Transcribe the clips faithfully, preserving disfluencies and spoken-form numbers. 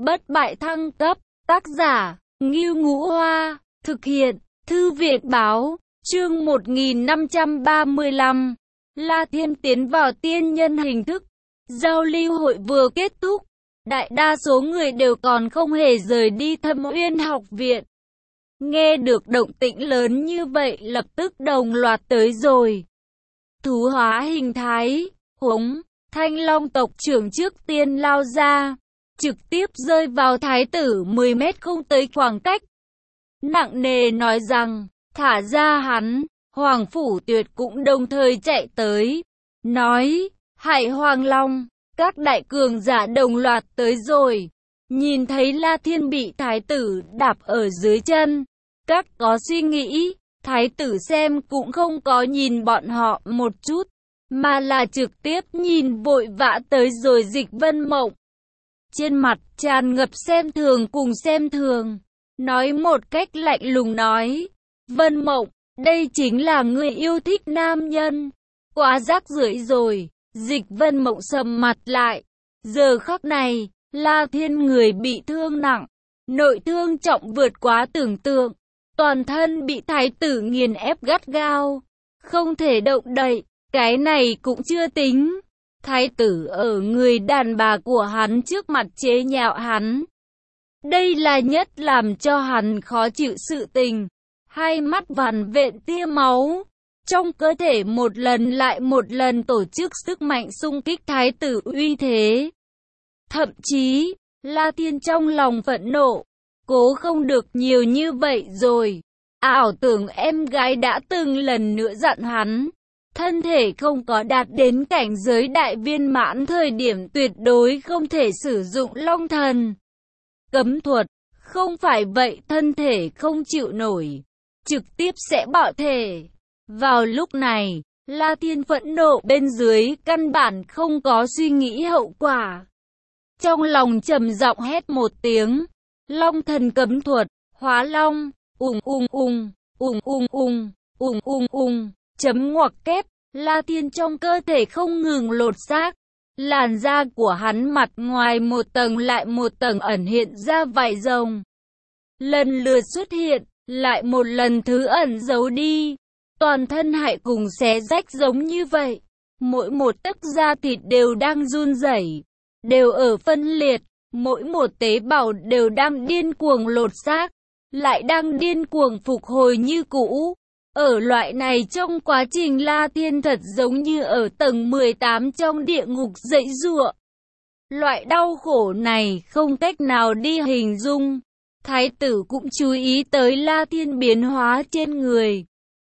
Bất bại thăng cấp, tác giả, Ngưu Ngũ Hoa, thực hiện, Thư viện Báo, chương một nghìn năm trăm ba mươi lăm. La Thiên tiến vào tiên nhân hình thức. Giao lưu hội vừa kết thúc, đại đa số người đều còn không hề rời đi Thâm Uyên học viện. Nghe được động tĩnh lớn như vậy lập tức đồng loạt tới rồi. Thú hóa hình thái, hống, Thanh Long tộc trưởng trước tiên lao ra, trực tiếp rơi vào thái tử mười mét không tới khoảng cách. Nặng nề nói rằng, thả ra hắn. Hoàng Phủ Tuyệt cũng đồng thời chạy tới, nói, Hải Hoàng Long, các đại cường giả đồng loạt tới rồi. Nhìn thấy La Thiên bị thái tử đạp ở dưới chân, các có suy nghĩ, thái tử xem cũng không có nhìn bọn họ một chút, mà là trực tiếp nhìn vội vã tới rồi Dịch Vân Mộng. Trên mặt tràn ngập xem thường cùng xem thường, nói một cách lạnh lùng nói, Vân Mộng, đây chính là người yêu thích nam nhân, quá rác rưởi rồi. Dịch Vân Mộng sầm mặt lại. Giờ khắc này, La Thiên người bị thương nặng, nội thương trọng vượt quá tưởng tượng, toàn thân bị thái tử nghiền ép gắt gao, không thể động đậy. Cái này cũng chưa tính, thái tử ở người đàn bà của hắn trước mặt chế nhạo hắn. Đây là nhất làm cho hắn khó chịu sự tình. Hai mắt vằn vện tia máu, trong cơ thể một lần lại một lần tổ chức sức mạnh xung kích thái tử uy thế. Thậm chí, La Thiên trong lòng phẫn nộ, cố không được nhiều như vậy rồi. Ảo tưởng em gái đã từng lần nữa dặn hắn, thân thể không có đạt đến cảnh giới đại viên mãn thời điểm tuyệt đối không thể sử dụng long thần cấm thuật, không phải vậy thân thể không chịu nổi, trực tiếp sẽ bạo thể. Vào lúc này, La Thiên phẫn nộ bên dưới căn bản không có suy nghĩ hậu quả. Trong lòng trầm giọng hét một tiếng, long thần cấm thuật, hóa long, ùng ùng ùng, ùng ùng ùng, ùng ùng ùng, chấm ngoặc kép, La Thiên trong cơ thể không ngừng lột xác. Làn da của hắn mặt ngoài một tầng lại một tầng ẩn hiện ra vảy rồng. Lần lượt xuất hiện, lại một lần thứ ẩn giấu đi. Toàn thân hại cùng xé rách giống như vậy. Mỗi một tấc da thịt đều đang run rẩy, đều ở phân liệt. Mỗi một tế bào đều đang điên cuồng lột xác, lại đang điên cuồng phục hồi như cũ. Ở loại này trong quá trình La Thiên thật giống như ở tầng mười tám trong địa ngục dãy giụa. Loại đau khổ này không cách nào đi hình dung. Thái tử cũng chú ý tới La Thiên biến hóa trên người.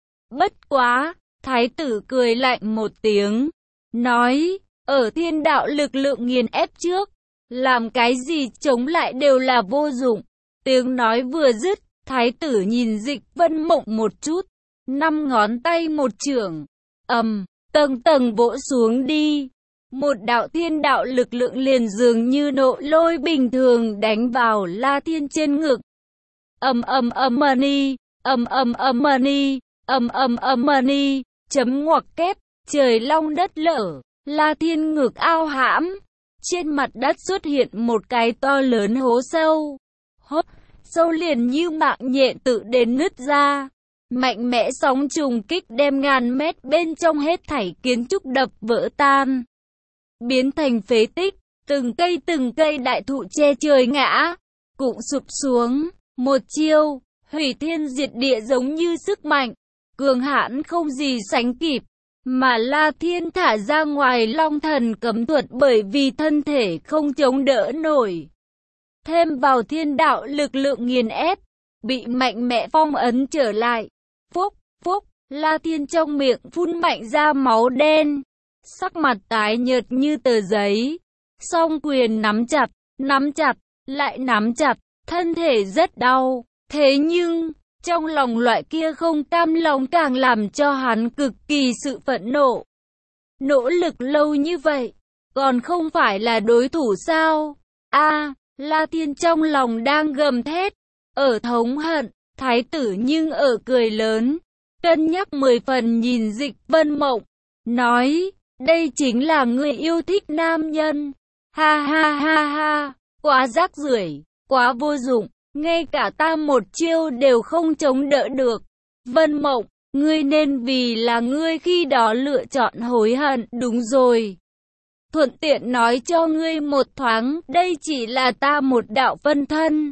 Bất quá, thái tử cười lạnh một tiếng, nói, ở thiên đạo lực lượng nghiền ép trước, làm cái gì chống lại đều là vô dụng. Tiếng nói vừa dứt, thái tử nhìn Dịch Vân Mộng một chút, năm ngón tay một chưởng, ầm, tầng tầng vỗ xuống đi. Một đạo thiên đạo lực lượng liền dường như nộ lôi bình thường đánh vào La Thiên trên ngực. Ầm ầm ầm money, ầm ầm ầm money, ầm ầm ầm money, chấm ngoặc kép, trời long đất lở, La Thiên ngực ao hãm. Trên mặt đất xuất hiện một cái to lớn hố sâu. Hố sâu liền như mạng nhện tự đến nứt ra. Mạnh mẽ sóng trùng kích đem ngàn mét bên trong hết thảy kiến trúc đập vỡ tan, biến thành phế tích. Từng cây từng cây đại thụ che trời ngã, cũng sụp xuống. Một chiêu, hủy thiên diệt địa giống như sức mạnh, cường hãn không gì sánh kịp. Mà La Thiên thả ra ngoài long thần cấm thuật bởi vì thân thể không chống đỡ nổi. Thêm vào thiên đạo lực lượng nghiền ép, bị mạnh mẽ phong ấn trở lại. Phúc, phúc, La Thiên trong miệng phun mạnh ra máu đen, sắc mặt tái nhợt như tờ giấy. Song quyền nắm chặt, nắm chặt, lại nắm chặt, thân thể rất đau. Thế nhưng, trong lòng loại kia không cam lòng càng làm cho hắn cực kỳ sự phẫn nộ. Nỗ lực lâu như vậy, còn không phải là đối thủ sao? A, La Thiên trong lòng đang gầm thét, ở thống hận. Thái tử nhưng ở cười lớn, cân nhắc mười phần nhìn Dịch Vân Mộng, nói, đây chính là người yêu thích nam nhân. Ha ha ha ha, quá rác rưởi, quá vô dụng, ngay cả ta một chiêu đều không chống đỡ được. Vân Mộng, ngươi nên vì là ngươi khi đó lựa chọn hối hận, đúng rồi. Thuận tiện nói cho ngươi một thoáng, đây chỉ là ta một đạo phân thân.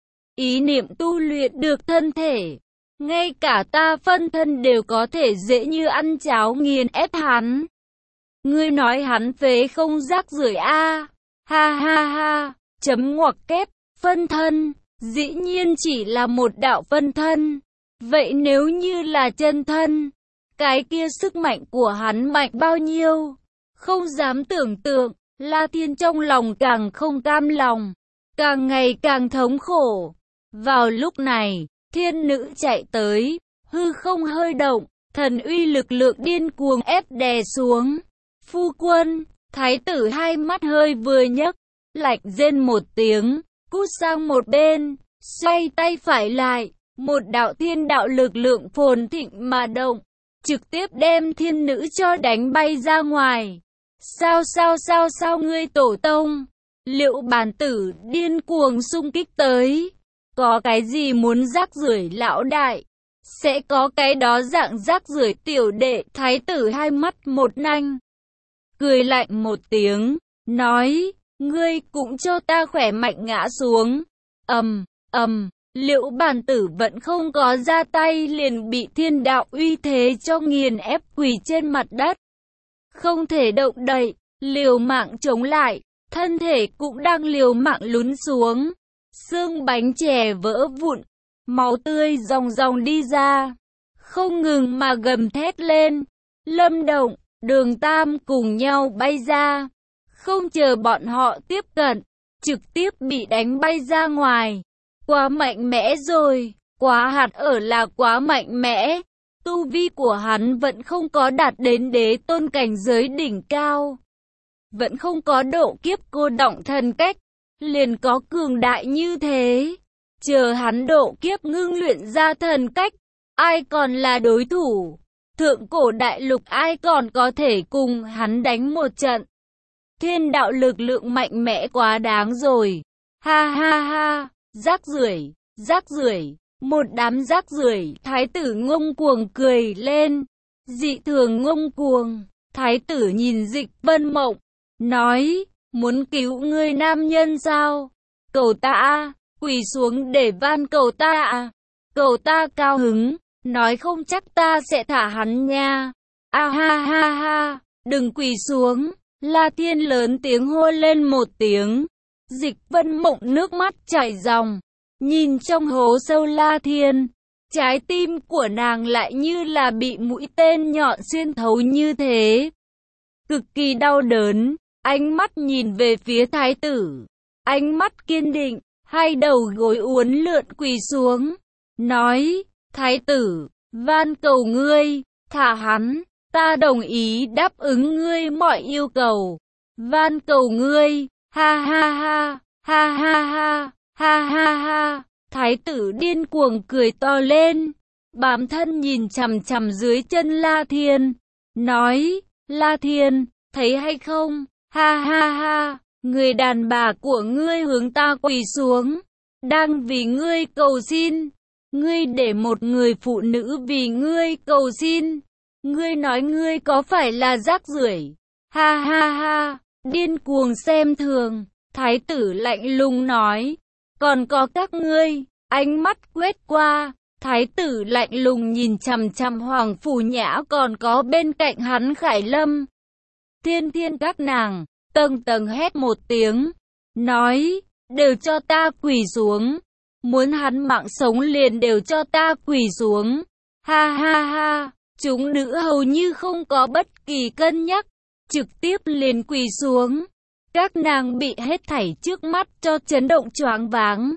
Ý niệm tu luyện được thân thể. Ngay cả ta phân thân đều có thể dễ như ăn cháo nghiền ép hắn. Ngươi nói hắn phế không rác rưởi a? Ha ha ha, chấm ngoặc kép, phân thân, dĩ nhiên chỉ là một đạo phân thân. Vậy nếu như là chân thân, cái kia sức mạnh của hắn mạnh bao nhiêu? Không dám tưởng tượng, La Thiên trong lòng càng không cam lòng, càng ngày càng thống khổ. Vào lúc này, thiên nữ chạy tới, hư không hơi động, thần uy lực lượng điên cuồng ép đè xuống. Phu quân, thái tử hai mắt hơi vừa nhấc, lạnh rên một tiếng, cút sang một bên, xoay tay phải lại, một đạo thiên đạo lực lượng phồn thịnh mà động, trực tiếp đem thiên nữ cho đánh bay ra ngoài. Sao sao sao sao ngươi tổ tông? Liệu bản tử điên cuồng xung kích tới. Có cái gì muốn rác rưởi lão đại? Sẽ có cái đó dạng rác rưởi tiểu đệ. Thái tử hai mắt một nanh, cười lạnh một tiếng, nói, ngươi cũng cho ta khỏe mạnh ngã xuống. Ầm, ầm, Liệu bản tử vẫn không có ra tay liền bị thiên đạo uy thế cho nghiền ép quỳ trên mặt đất. Không thể động đậy, liều mạng chống lại, thân thể cũng đang liều mạng lún xuống. Xương bánh chè vỡ vụn, máu tươi ròng ròng đi ra, không ngừng mà gầm thét lên. Lâm Động, Đường Tam cùng nhau bay ra, không chờ bọn họ tiếp cận, trực tiếp bị đánh bay ra ngoài. Quá mạnh mẽ rồi, quá hạt ở là quá mạnh mẽ. Tu vi của hắn vẫn không có đạt đến đế tôn cảnh giới đỉnh cao, vẫn không có độ kiếp cô đọng thần cách, liền có cường đại như thế. Chờ hắn độ kiếp ngưng luyện ra thần cách, ai còn là đối thủ? Thượng cổ đại lục ai còn có thể cùng hắn đánh một trận? Thiên đạo lực lượng mạnh mẽ quá đáng rồi. Ha ha ha, rác rưởi, rác rưởi, một đám rác rưởi. Thái tử ngông cuồng cười lên, dị thường ngông cuồng. Thái tử nhìn Dịch Vân Mộng, nói, muốn cứu ngươi nam nhân sao? Cầu ta a, quỳ xuống để van cầu ta à? Cầu ta cao hứng, nói không chắc ta sẽ thả hắn nha. A ha ha ha, đừng quỳ xuống. La Thiên lớn tiếng hô lên một tiếng. Dịch Vân Mộng nước mắt chảy ròng, nhìn trong hố sâu La Thiên, trái tim của nàng lại như là bị mũi tên nhọn xuyên thấu như thế. Cực kỳ đau đớn, ánh mắt nhìn về phía thái tử, ánh mắt kiên định, hai đầu gối uốn lượn quỳ xuống, nói, thái tử, van cầu ngươi, thả hắn, ta đồng ý đáp ứng ngươi mọi yêu cầu, van cầu ngươi. Ha ha ha, ha ha ha, ha ha ha. Thái tử điên cuồng cười to lên, bám thân nhìn chằm chằm dưới chân La Thiên, nói, La Thiên, thấy hay không? Ha ha ha, người đàn bà của ngươi hướng ta quỳ xuống, đang vì ngươi cầu xin. Ngươi để một người phụ nữ vì ngươi cầu xin. Ngươi nói ngươi có phải là rác rưởi? Ha ha ha. Điên cuồng xem thường, thái tử lạnh lùng nói, còn có các ngươi. Ánh mắt quét qua, thái tử lạnh lùng nhìn chằm chằm Hoàng Phủ Nhã còn có bên cạnh hắn Khải Lâm. Thiên Thiên các nàng, tầng tầng hét một tiếng, nói, đều cho ta quỳ xuống, muốn hắn mạng sống liền đều cho ta quỳ xuống. Ha ha ha, chúng nữ hầu như không có bất kỳ cân nhắc, trực tiếp liền quỳ xuống. Các nàng bị hết thảy trước mắt cho chấn động choáng váng.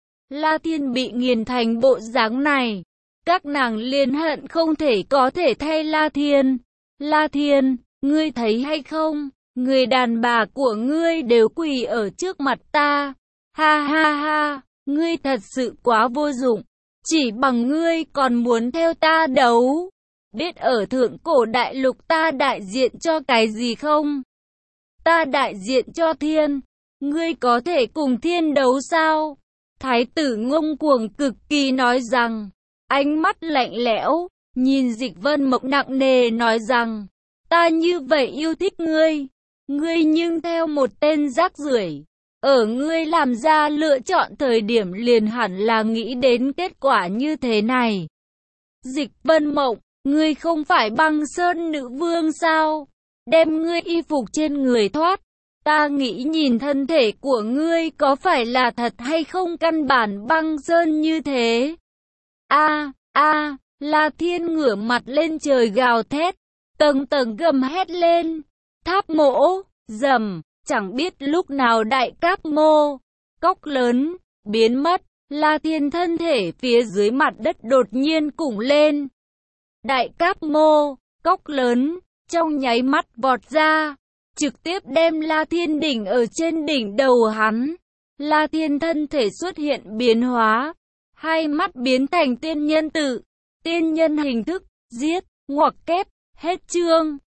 La Thiên bị nghiền thành bộ dáng này, các nàng liền hận không thể có thể thay La Thiên. La Thiên, ngươi thấy hay không? Người đàn bà của ngươi đều quỳ ở trước mặt ta. Ha ha ha, ngươi thật sự quá vô dụng. Chỉ bằng ngươi còn muốn theo ta đấu? Biết ở thượng cổ đại lục ta đại diện cho cái gì không? Ta đại diện cho thiên, ngươi có thể cùng thiên đấu sao? Thái tử ngông cuồng cực kỳ nói rằng, ánh mắt lạnh lẽo, nhìn Dịch Vân Mộng nặng nề nói rằng, ta như vậy yêu thích ngươi, ngươi nhưng theo một tên rác rưởi. Ở ngươi làm ra lựa chọn thời điểm liền hẳn là nghĩ đến kết quả như thế này. Dịch Vân Mộng, ngươi không phải Băng Sơn nữ vương sao? Đem ngươi y phục trên người thoát. Ta nghĩ nhìn thân thể của ngươi có phải là thật hay không, căn bản băng sơn như thế. A, a, La Thiên ngửa mặt lên trời gào thét, tầng tầng gầm hét lên. Tháp Mỗ, rầm, chẳng biết lúc nào đại cáp mô, cốc lớn, biến mất. La Thiên thân thể phía dưới mặt đất đột nhiên củng lên. Đại cáp mô, cốc lớn, trong nháy mắt vọt ra, trực tiếp đem La Thiên đỉnh ở trên đỉnh đầu hắn. La Thiên thân thể xuất hiện biến hóa, hai mắt biến thành tiên nhân tự, tiên nhân hình thức, giết, ngoặc kép, hết chương.